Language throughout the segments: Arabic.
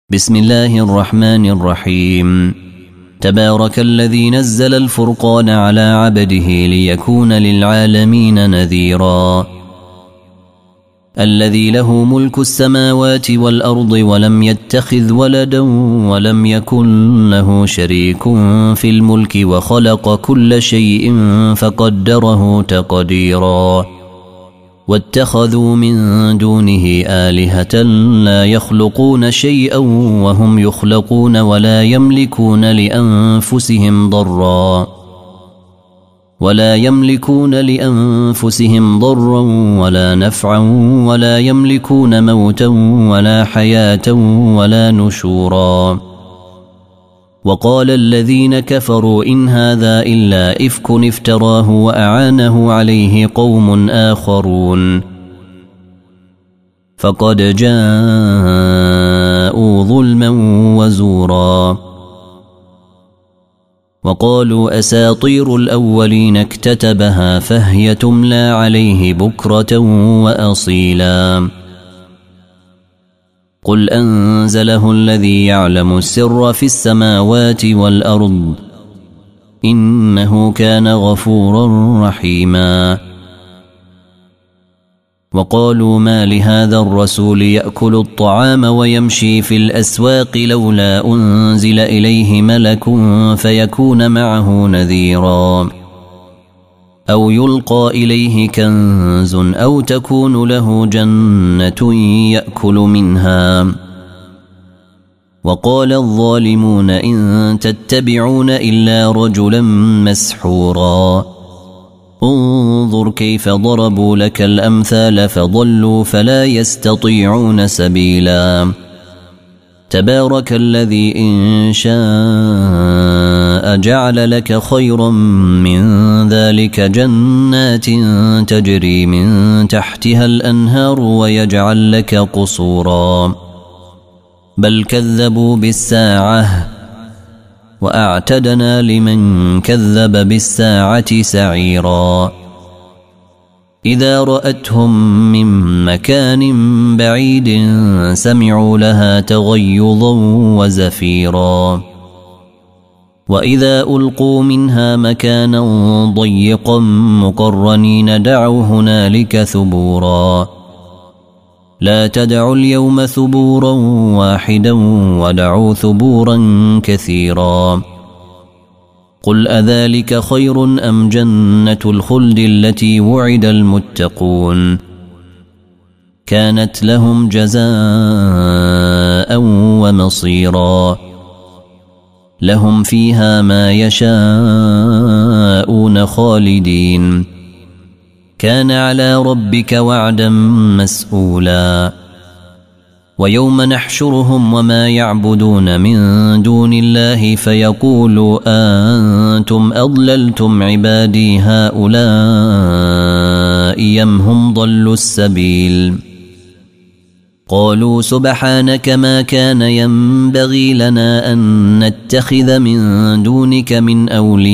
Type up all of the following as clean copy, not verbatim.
بسم الله الرحمن الرحيم. تبارك الذي نزل الفرقان على عبده ليكون للعالمين نذيرا. الذي له ملك السماوات والأرض ولم يتخذ ولدا ولم يكن له شريك في الملك وخلق كل شيء فقدره تقديرا. واتخذوا من دونه آلهة لا يخلقون شيئا وهم يخلقون ولا يملكون لأنفسهم ضرا ولا نفعا ولا يملكون موتا ولا حياة ولا نشورا. وقال الذين كفروا إن هذا إلا إفك افتراه وأعانه عليه قوم آخرون فقد جاءوا ظلما وزورا. وقالوا أساطير الأولين اكتتبها فهي تملى عليه بكرة وأصيلا. قل أنزله الذي يعلم السر في السماوات والأرض إنه كان غفورا رحيما. وقالوا ما لهذا الرسول يأكل الطعام ويمشي في الأسواق لولا أنزل إليه ملك فيكون معه نذيرا أو يلقى إليه كنز أو تكون له جنة يأكل منها. وقال الظالمون إن تتبعون إلا رجلا مسحورا. انظر كيف ضربوا لك الأمثال فضلوا فلا يستطيعون سبيلا. تبارك الذي إن شاء جعل لك خيرا من ذلك جنات تجري من تحتها الأنهار ويجعل لك قصورا. بل كذبوا بالساعة وأعتدنا لمن كذب بالساعة سعيرا. إذا رأتهم من مكان بعيد سمعوا لها تغيظا وزفيرا. وإذا ألقوا منها مكانا ضيقا مقرنين دعوا هنالك ثبورا. لا تدعوا اليوم ثبورا واحدا ودعوا ثبورا كثيرا. قل أذلك خير أم جنة الخلد التي وعد المتقون كانت لهم جزاء ومصيرا. لهم فيها ما يشاءون خالدين كان على ربك وعدا مسئولا. ويوم نحشرهم وما يعبدون من دون الله فيقولوا أنتم أضللتم عبادي هؤلاء أم هم ضلوا السبيل. قالوا سبحانك ما كان ينبغي لنا أن نتخذ من دونك من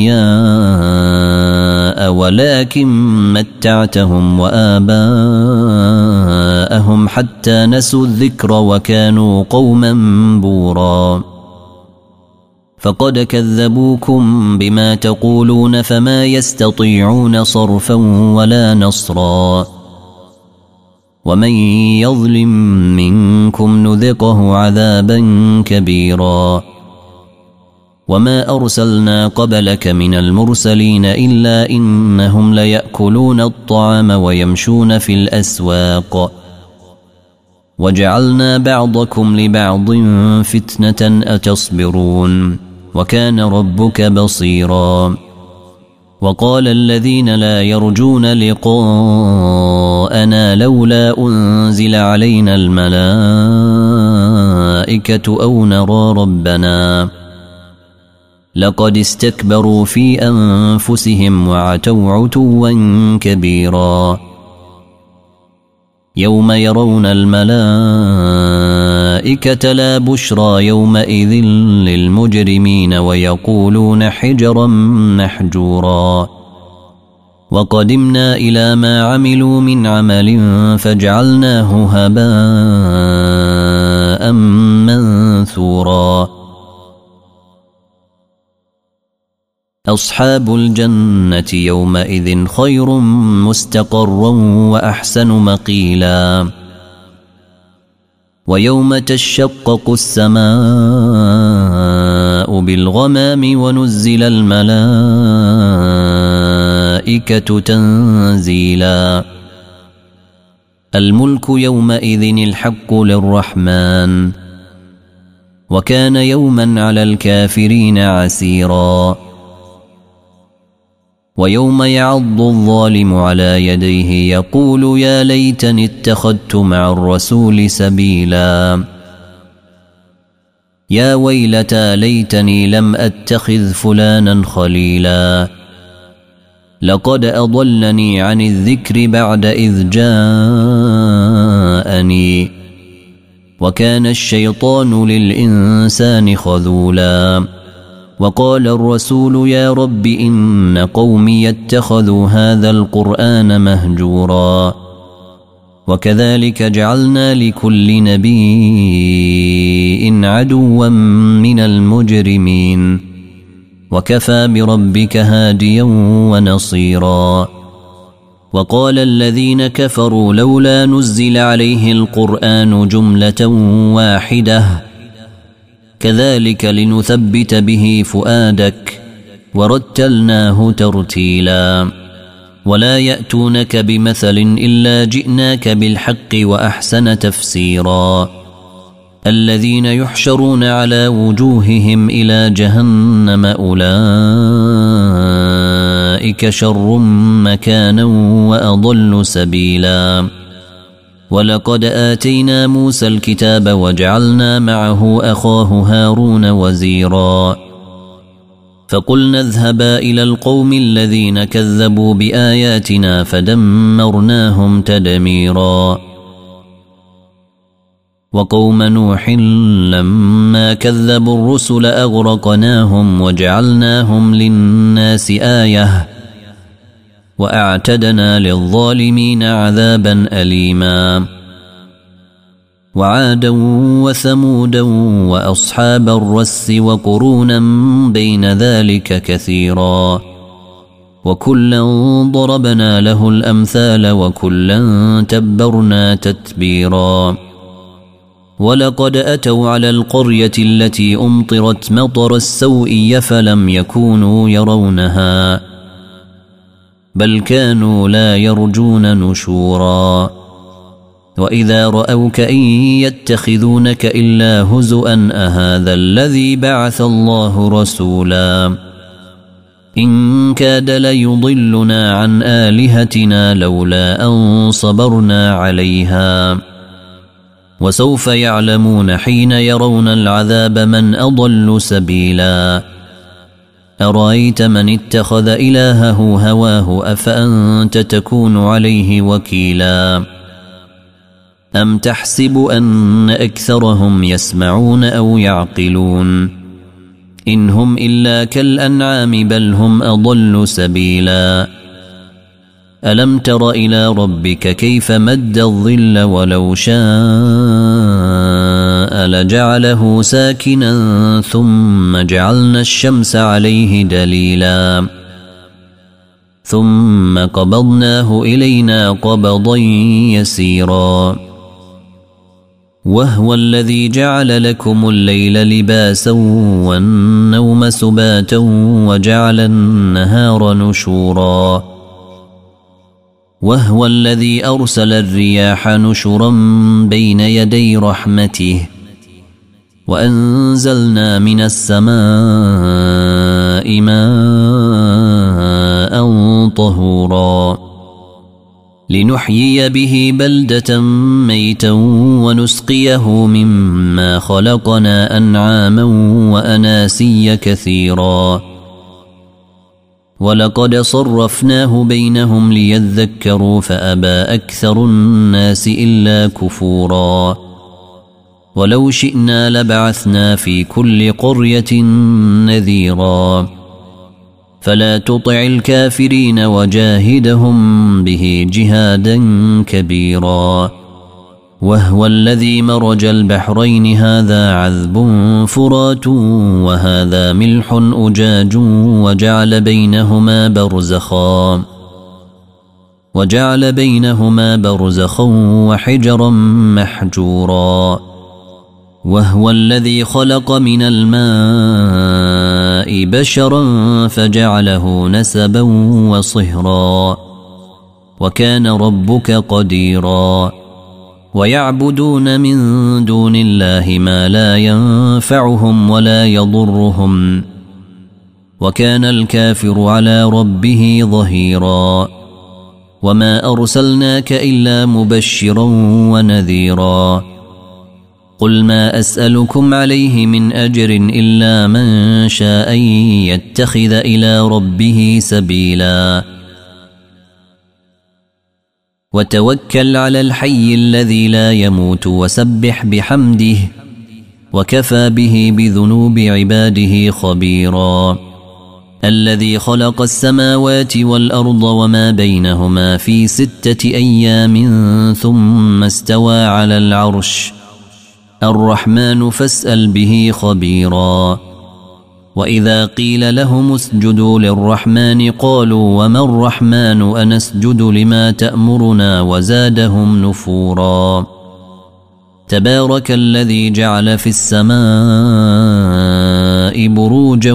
أولياء ولكن متعتهم وآباءهم حتى نسوا الذكر وكانوا قوما بورا. فقد كذبوكم بما تقولون فما يستطيعون صرفا ولا نصرا. ومن يظلم منكم نذقه عذابا كبيرا. وما أرسلنا قبلك من المرسلين إلا إنهم ليأكلون الطعام ويمشون في الأسواق وجعلنا بعضكم لبعض فتنة أتصبرون وكان ربك بصيرا. وقال الذين لا يرجون لقاءنا لولا أنزل علينا الملائكة أو نرى ربنا لقد استكبروا في أنفسهم وعتوا عتوا كبيرا. يوم يرون الملائكة لا بشرى يومئذ للمجرمين ويقولون حجرا محجورا. وقدمنا إلى ما عملوا من عمل فجعلناه هباء أصحاب الجنة يومئذ خير مستقرا وأحسن مقيلا ويوم تشقق السماء بالغمام ونزل الملائكة تنزيلا الملك يومئذ الحق للرحمن وكان يوما على الكافرين عسيرا ويوم يعض الظالم على يديه يقول يا ليتني اتخذت مع الرسول سبيلا يا ويلتى ليتني لم أتخذ فلانا خليلا لقد أضلني عن الذكر بعد إذ جاءني وكان الشيطان للإنسان خذولا وقال الرسول يا رب إن قومي اتخذوا هذا القرآن مهجورا وكذلك جعلنا لكل نبي عدوا من المجرمين وكفى بربك هاديا ونصيرا وقال الذين كفروا لولا نزل عليه القرآن جملة واحدة كذلك لنثبت به فؤادك ورتلناه ترتيلا ولا يأتونك بمثل إلا جئناك بالحق وأحسن تفسيرا الذين يحشرون على وجوههم إلى جهنم أولئك شر مكانا وأضل سبيلا ولقد آتينا موسى الكتاب وجعلنا معه أخاه هارون وزيرا فقلنا اذهبا إلى القوم الذين كذبوا بآياتنا فدمرناهم تدميرا وقوم نوح لما كذبوا الرسل أغرقناهم وجعلناهم للناس آية وأعتدنا للظالمين عذابا أليما وعادا وثمودا وأصحاب الرس وقرونا بين ذلك كثيرا وكلا ضربنا له الأمثال وكلا تبرنا تتبيرا ولقد أتوا على القرية التي أمطرت مطر السوء فلم يكونوا يرونها بل كانوا لا يرجون نشورا وإذا رأوك إن يتخذونك إلا هزؤا أهذا الذي بعث الله رسولا إن كاد ليضلنا عن آلهتنا لولا أن صبرنا عليها وسوف يعلمون حين يرون العذاب من أضل سبيلا أرأيت من اتخذ إلهه هواه أفأنت تكون عليه وكيلا أم تحسب أن أكثرهم يسمعون أو يعقلون إن هم إلا كالأنعام بل هم أضل سبيلا ألم تر إلى ربك كيف مد الظل ولو شاء لجعله ساكنا ثم جعلنا الشمس عليه دليلا ثم قبضناه إلينا قبضا يسيرا وهو الذي جعل لكم الليل لباسا والنوم سباتا وجعل النهار نشورا وهو الذي أرسل الرياح نشرا بين يدي رحمته وأنزلنا من السماء ماء طهورا لنحيي به بلدة ميتا ونسقيه مما خلقنا أنعاما وأناسيا كثيرا ولقد صرفناه بينهم ليذكروا فأبى أكثر الناس إلا كفورا ولو شئنا لبعثنا في كل قرية نذيرا فلا تطع الكافرين وجاهدهم به جهادا كبيرا وهو الذي مرج البحرين هذا عذب فرات وهذا ملح أجاج وجعل بينهما برزخا وحجرا محجورا. وهو الذي خلق من الماء بشرا فجعله نسبا وصهرا وكان ربك قديرا. ويعبدون من دون الله ما لا ينفعهم ولا يضرهم وكان الكافر على ربه ظهيرا. وما أرسلناك إلا مبشرا ونذيرا. قل ما أسألكم عليه من أجر إلا من شاء يتخذ إلى ربه سبيلا. وتوكل على الحي الذي لا يموت وسبح بحمده وكفى به بذنوب عباده خبيرا. الذي خلق السماوات والأرض وما بينهما في 6 أيام ثم استوى على العرش الرحمن فاسأل به خبيرا. وإذا قيل لهم اسجدوا للرحمن قالوا وما الرحمن أنسجد لما تأمرنا وزادهم نفورا. تبارك الذي جعل في السماء بروجا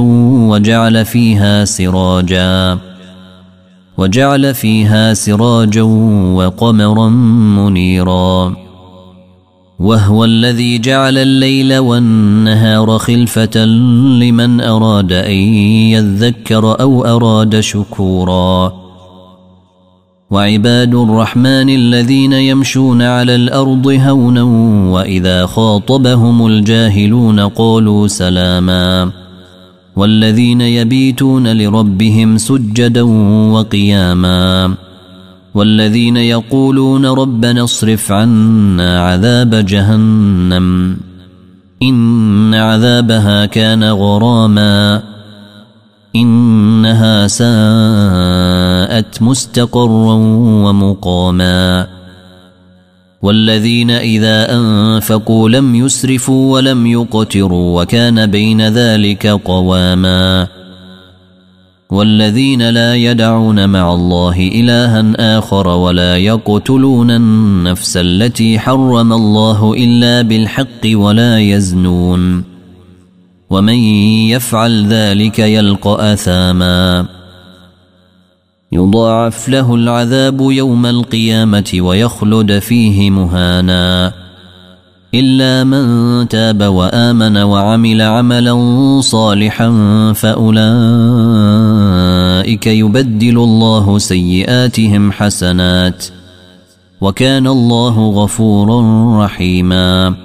وجعل فيها سراجا وقمرا منيرا. وهو الذي جعل الليل والنهار خلفة لمن أراد أن يذكر أو أراد شكورا. وعباد الرحمن الذين يمشون على الأرض هونا وإذا خاطبهم الجاهلون قالوا سلاما. والذين يبيتون لربهم سجدا وقياما. والذين يقولون ربنا اصرف عنا عذاب جهنم إن عذابها كان غراما إنها ساءت مستقرا ومقاما. والذين إذا أنفقوا لم يسرفوا ولم يقتروا وكان بين ذلك قواما. والذين لا يدعون مع الله إلها آخر ولا يقتلون النفس التي حرم الله إلا بالحق ولا يزنون ومن يفعل ذلك يلقى أثاما. يضاعف له العذاب يوم القيامة ويخلد فيه مهانا إلا من تاب وآمن وعمل عملا صالحا فأولئك يبدل الله سيئاتهم حسنات وكان الله غفورا رحيما.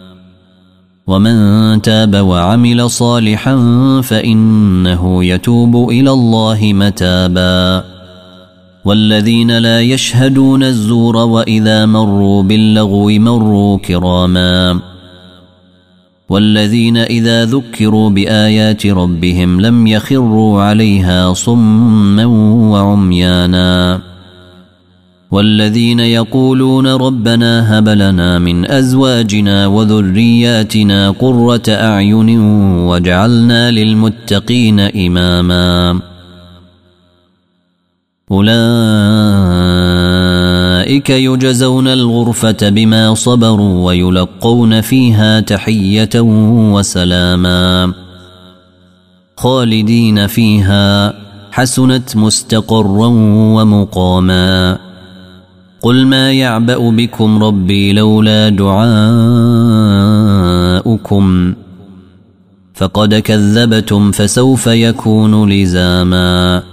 ومن تاب وعمل صالحا فإنه يتوب إلى الله متابا. والذين لا يشهدون الزور وإذا مروا باللغو مروا كراما. والذين إذا ذكروا بآيات ربهم لم يخروا عليها صما وعميانا. والذين يقولون ربنا هب لنا من أزواجنا وذرياتنا قرة أعين واجعلنا للمتقين إماما. أولئك يجزون الغرفة بما صبروا ويلقون فيها تحية وسلاما خالدين فيها حسنت مستقرا ومقاما. قل ما يعبأ بكم ربي لولا دعاؤكم فقد كذبتم فسوف يكون لزاما.